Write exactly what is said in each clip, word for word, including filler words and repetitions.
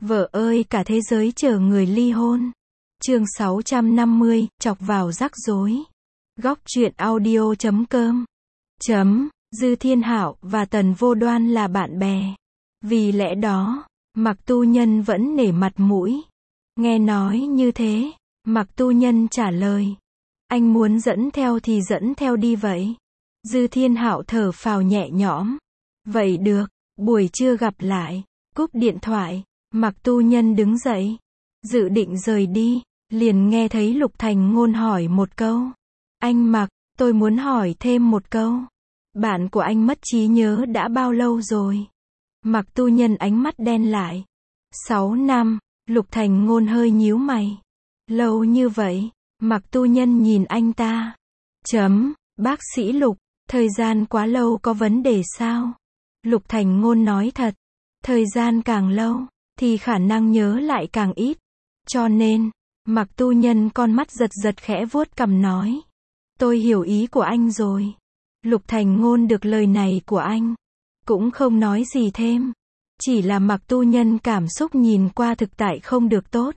Vợ ơi cả thế giới chờ người ly hôn. Chương sáu trăm năm mươi, chọc vào rắc rối. Góc truyện audio chấm com. Chấm, Dư Thiên Hạo và Tần Vô Đoan là bạn bè. Vì lẽ đó, Mạc Tu Nhân vẫn nể mặt mũi. Nghe nói như thế, Mạc Tu Nhân trả lời. Anh muốn dẫn theo thì dẫn theo đi vậy. Dư Thiên Hạo thở phào nhẹ nhõm. Vậy được, buổi trưa gặp lại. Cúp điện thoại, Mạc Tu Nhân đứng dậy. Dự định rời đi, liền nghe thấy Lục Thành Ngôn hỏi một câu. Anh Mạc, tôi muốn hỏi thêm một câu. Bạn của anh mất trí nhớ đã bao lâu rồi? Mạc Tu Nhân ánh mắt đen lại. Sáu năm, Lục Thành Ngôn hơi nhíu mày. Lâu như vậy, Mạc Tu Nhân nhìn anh ta. Chấm, bác sĩ Lục, thời gian quá lâu có vấn đề sao? Lục Thành Ngôn nói thật. Thời gian càng lâu, thì khả năng nhớ lại càng ít. Cho nên, Mạc Tu Nhân con mắt giật giật khẽ vuốt cằm nói. Tôi hiểu ý của anh rồi. Lục Thành Ngôn được lời này của anh, cũng không nói gì thêm. Chỉ là Mạc Tu Nhân cảm xúc nhìn qua thực tại không được tốt.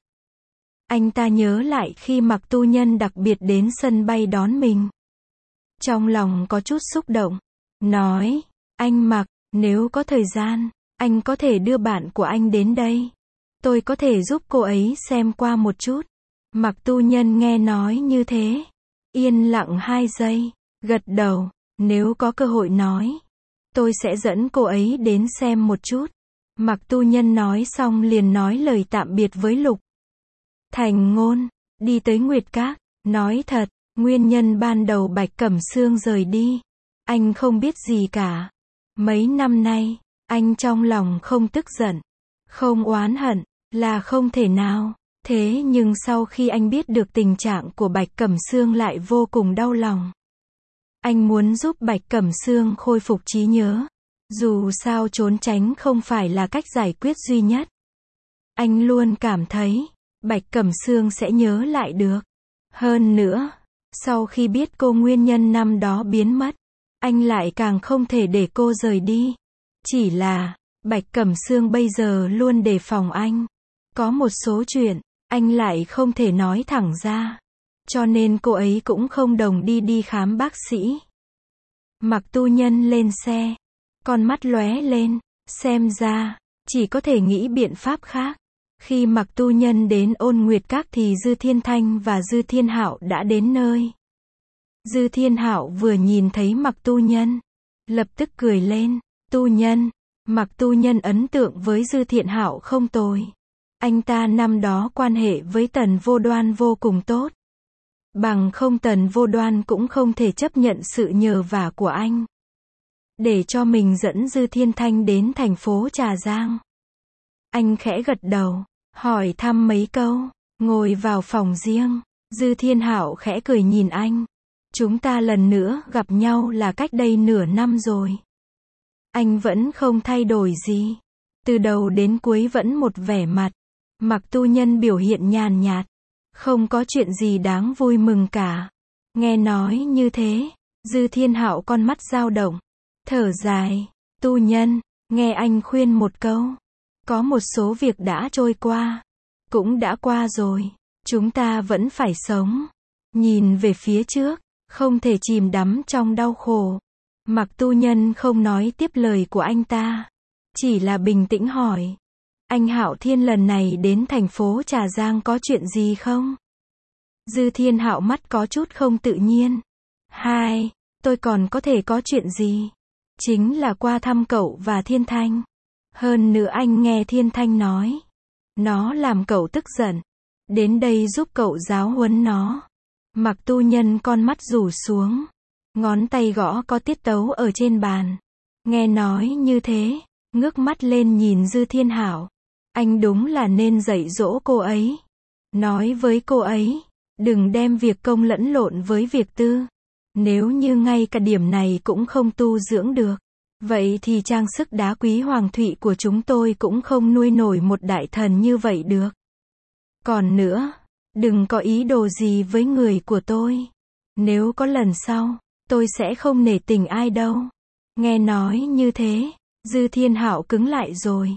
Anh ta nhớ lại khi Mạc Tu Nhân đặc biệt đến sân bay đón mình. Trong lòng có chút xúc động. Nói, anh Mạc, nếu có thời gian, anh có thể đưa bạn của anh đến đây. Tôi có thể giúp cô ấy xem qua một chút. Mạc Tu Nhân nghe nói như thế. Yên lặng hai giây, gật đầu. Nếu có cơ hội nói, tôi sẽ dẫn cô ấy đến xem một chút. Mạc Tu Nhân nói xong liền nói lời tạm biệt với Lục Thành Ngôn, đi tới Nguyệt Các. Nói thật, nguyên nhân ban đầu Bạch Cẩm Sương rời đi, anh không biết gì cả. Mấy năm nay, anh trong lòng không tức giận, không oán hận, là không thể nào. Thế nhưng sau khi anh biết được tình trạng của Bạch Cẩm Sương lại vô cùng đau lòng. Anh muốn giúp Bạch Cẩm Sương khôi phục trí nhớ. Dù sao trốn tránh không phải là cách giải quyết duy nhất. Anh luôn cảm thấy, Bạch Cẩm Sương sẽ nhớ lại được. Hơn nữa, sau khi biết cô nguyên nhân năm đó biến mất, anh lại càng không thể để cô rời đi. Chỉ là, Bạch Cẩm Sương bây giờ luôn đề phòng anh. Có một số chuyện, anh lại không thể nói thẳng ra. Cho nên cô ấy cũng không đồng đi đi khám bác sĩ. Mạc Tu Nhân lên xe. Con mắt lóe lên. Xem ra, chỉ có thể nghĩ biện pháp khác. Khi Mạc Tu Nhân đến Ôn Nguyệt Các thì Dư Thiên Thanh và Dư Thiên Hạo đã đến nơi. Dư Thiên Hạo vừa nhìn thấy Mạc Tu Nhân, lập tức cười lên. Tu Nhân. Mạc Tu Nhân ấn tượng với Dư Thiện Hạo không tồi. Anh ta năm đó quan hệ với Tần Vô Đoan vô cùng tốt. Bằng không Tần Vô Đoan cũng không thể chấp nhận sự nhờ vả của anh. Để cho mình dẫn Dư Thiên Thanh đến thành phố Trà Giang. Anh khẽ gật đầu, hỏi thăm mấy câu, ngồi vào phòng riêng. Dư Thiên Hạo khẽ cười nhìn anh. Chúng ta lần nữa gặp nhau là cách đây nửa năm rồi. Anh vẫn không thay đổi gì. Từ đầu đến cuối vẫn một vẻ mặt. Mạc Tu Nhân biểu hiện nhàn nhạt. Không có chuyện gì đáng vui mừng cả. Nghe nói như thế, Dư Thiên Hạo con mắt dao động. Thở dài. Tu Nhân, nghe anh khuyên một câu. Có một số việc đã trôi qua. Cũng đã qua rồi. Chúng ta vẫn phải sống. Nhìn về phía trước. Không thể chìm đắm trong đau khổ. Mạc Tu Nhân không nói tiếp lời của anh ta. Chỉ là bình tĩnh hỏi. Anh Hạo Thiên lần này đến thành phố Trà Giang có chuyện gì không? Dư Thiên Hạo mắt có chút không tự nhiên. Hai, tôi còn có thể có chuyện gì? Chính là qua thăm cậu và Thiên Thanh. Hơn nữa anh nghe Thiên Thanh nói. Nó làm cậu tức giận. Đến đây giúp cậu giáo huấn nó. Mạc Tu Nhân con mắt rủ xuống. Ngón tay gõ có tiết tấu ở trên bàn. Nghe nói như thế, ngước mắt lên nhìn Dư Thiên Hạo. Anh đúng là nên dạy dỗ cô ấy. Nói với cô ấy, đừng đem việc công lẫn lộn với việc tư. Nếu như ngay cả điểm này cũng không tu dưỡng được, vậy thì trang sức đá quý hoàng thụy của chúng tôi cũng không nuôi nổi một đại thần như vậy được. Còn nữa, đừng có ý đồ gì với người của tôi. Nếu có lần sau, tôi sẽ không nể tình ai đâu. Nghe nói như thế, Dư Thiên Hạo cứng lại rồi.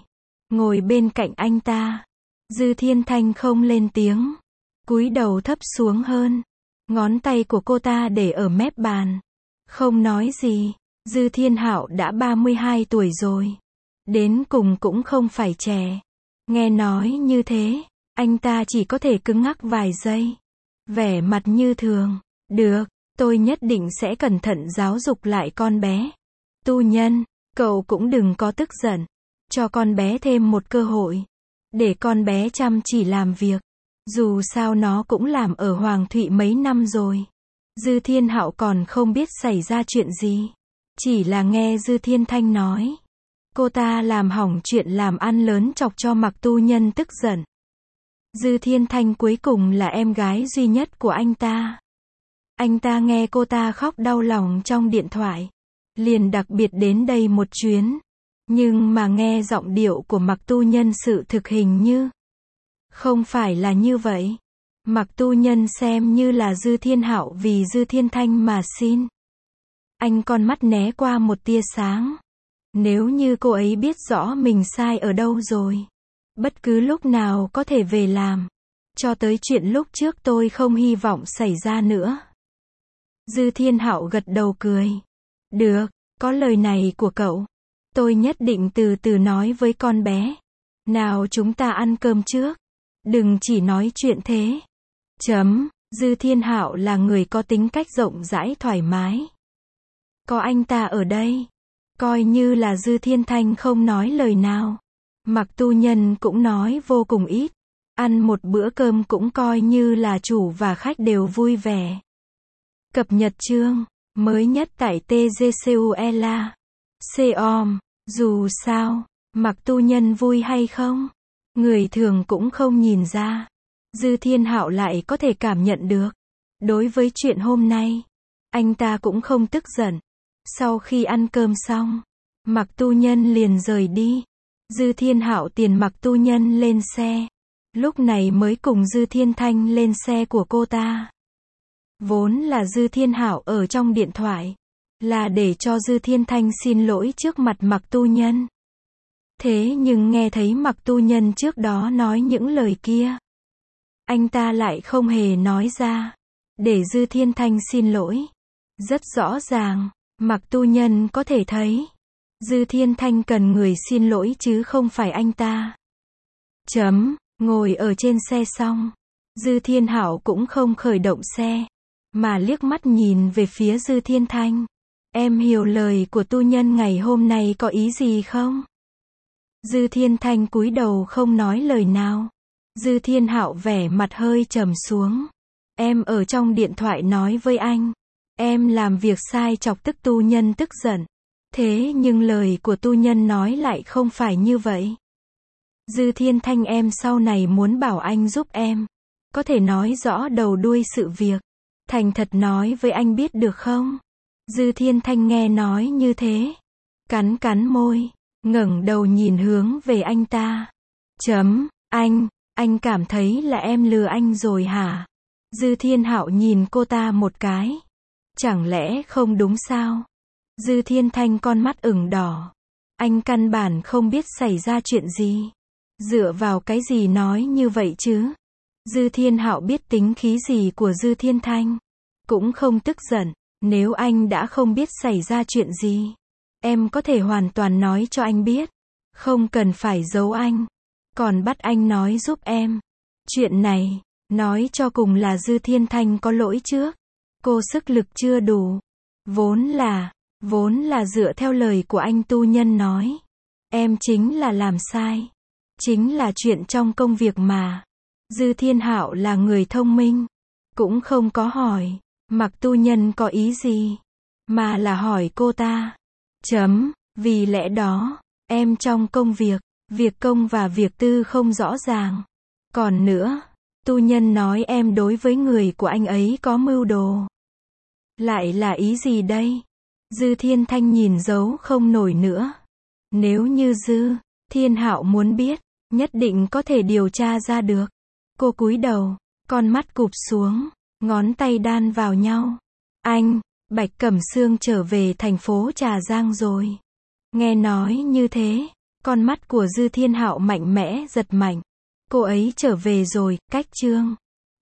ngồi bên cạnh anh ta. Dư Thiên Thanh không lên tiếng, cúi đầu thấp xuống hơn. Ngón tay của cô ta để ở mép bàn, không nói gì. Dư Thiên Hạo đã ba mươi hai tuổi rồi, đến cùng cũng không phải trẻ. Nghe nói như thế, anh ta chỉ có thể cứng ngắc vài giây, vẻ mặt như thường. Được, tôi nhất định sẽ cẩn thận giáo dục lại con bé. Tu Nhân, cậu cũng đừng có tức giận, cho con bé thêm một cơ hội, để con bé chăm chỉ làm việc. Dù sao nó cũng làm ở Hoàng Thụy mấy năm rồi. Dư Thiên Hạo còn không biết xảy ra chuyện gì, chỉ là nghe Dư Thiên Thanh nói, cô ta làm hỏng chuyện làm ăn lớn chọc cho Mạc Tu Nhân tức giận. Dư Thiên Thanh cuối cùng là em gái duy nhất của anh ta. Anh ta nghe cô ta khóc đau lòng trong điện thoại, liền đặc biệt đến đây một chuyến. Nhưng mà nghe giọng điệu của Mạc Tu Nhân sự thực hình như không phải là như vậy. Mạc Tu Nhân xem như là Dư Thiên Hạo vì Dư Thiên Thanh mà xin. Anh con mắt né qua một tia sáng. Nếu như cô ấy biết rõ mình sai ở đâu rồi, bất cứ lúc nào có thể về làm. Cho tới chuyện lúc trước tôi không hy vọng xảy ra nữa. Dư Thiên Hạo gật đầu cười. Được, có lời này của cậu, tôi nhất định từ từ nói với con bé. Nào chúng ta ăn cơm trước, đừng chỉ nói chuyện thế. Chấm, Dư Thiên Hạo là người có tính cách rộng rãi thoải mái. Có anh ta ở đây, coi như là Dư Thiên Thanh không nói lời nào. Mạc Tu Nhân cũng nói vô cùng ít. Ăn một bữa cơm cũng coi như là chủ và khách đều vui vẻ. Cập nhật chương mới nhất tại tê giê xê u e lờ com. Dù sao, Mạc Tu Nhân vui hay không, người thường cũng không nhìn ra. Dư Thiên Hạo lại có thể cảm nhận được. Đối với chuyện hôm nay, anh ta cũng không tức giận. Sau khi ăn cơm xong, Mạc Tu Nhân liền rời đi. Dư Thiên Hạo tiền Mạc Tu Nhân lên xe, lúc này mới cùng Dư Thiên Thanh lên xe của cô ta. Vốn là Dư Thiên Hạo ở trong điện thoại, là để cho Dư Thiên Thanh xin lỗi trước mặt Mạc Tu Nhân. Thế nhưng nghe thấy Mạc Tu Nhân trước đó nói những lời kia, anh ta lại không hề nói ra, để Dư Thiên Thanh xin lỗi. Rất rõ ràng, Mạc Tu Nhân có thể thấy, Dư Thiên Thanh cần người xin lỗi chứ không phải anh ta. Chấm, ngồi ở trên xe xong, Dư Thiên Hạo cũng không khởi động xe, mà liếc mắt nhìn về phía Dư Thiên Thanh. Em hiểu lời của tu nhân ngày hôm nay có ý gì không? Dư Thiên Thanh cúi đầu không nói lời nào. Dư Thiên Hạo vẻ mặt hơi trầm xuống. Em ở trong điện thoại nói với anh, em làm việc sai chọc tức tu nhân tức giận. Thế nhưng lời của tu nhân nói lại không phải như vậy. Dư Thiên Thanh, em sau này muốn bảo anh giúp em, có thể nói rõ đầu đuôi sự việc, thành thật nói với anh biết được không? Dư Thiên Thanh nghe nói như thế, cắn cắn môi, ngẩng đầu nhìn hướng về anh ta. Chấm, anh, anh cảm thấy là em lừa anh rồi hả? Dư Thiên Hạo nhìn cô ta một cái. Chẳng lẽ không đúng sao? Dư Thiên Thanh con mắt ửng đỏ. Anh căn bản không biết xảy ra chuyện gì. Dựa vào cái gì nói như vậy chứ? Dư Thiên Hạo biết tính khí gì của Dư Thiên Thanh, cũng không tức giận. Nếu anh đã không biết xảy ra chuyện gì, em có thể hoàn toàn nói cho anh biết, không cần phải giấu anh, còn bắt anh nói giúp em. Chuyện này, nói cho cùng là Dư Thiên Thanh có lỗi trước. Cô sức lực chưa đủ. Vốn là, vốn là dựa theo lời của anh tu nhân nói. Em chính là làm sai. Chính là chuyện trong công việc mà. Dư Thiên Hạo là người thông minh, cũng không có hỏi Mạc tu nhân có ý gì, mà là hỏi cô ta. Chấm, vì lẽ đó, em trong công việc, việc công và việc tư không rõ ràng. Còn nữa, tu nhân nói em đối với người của anh ấy có mưu đồ. Lại là ý gì đây? Dư Thiên Thanh nhìn dấu không nổi nữa. Nếu như Dư Thiên Hạo muốn biết, nhất định có thể điều tra ra được. Cô cúi đầu, con mắt cụp xuống, ngón tay đan vào nhau. Anh, Bạch Cẩm Sương trở về thành phố Trà Giang rồi. Nghe nói như thế, Con mắt của Dư Thiên Hạo mạnh mẽ giật mạnh. Cô ấy trở về rồi, cách chương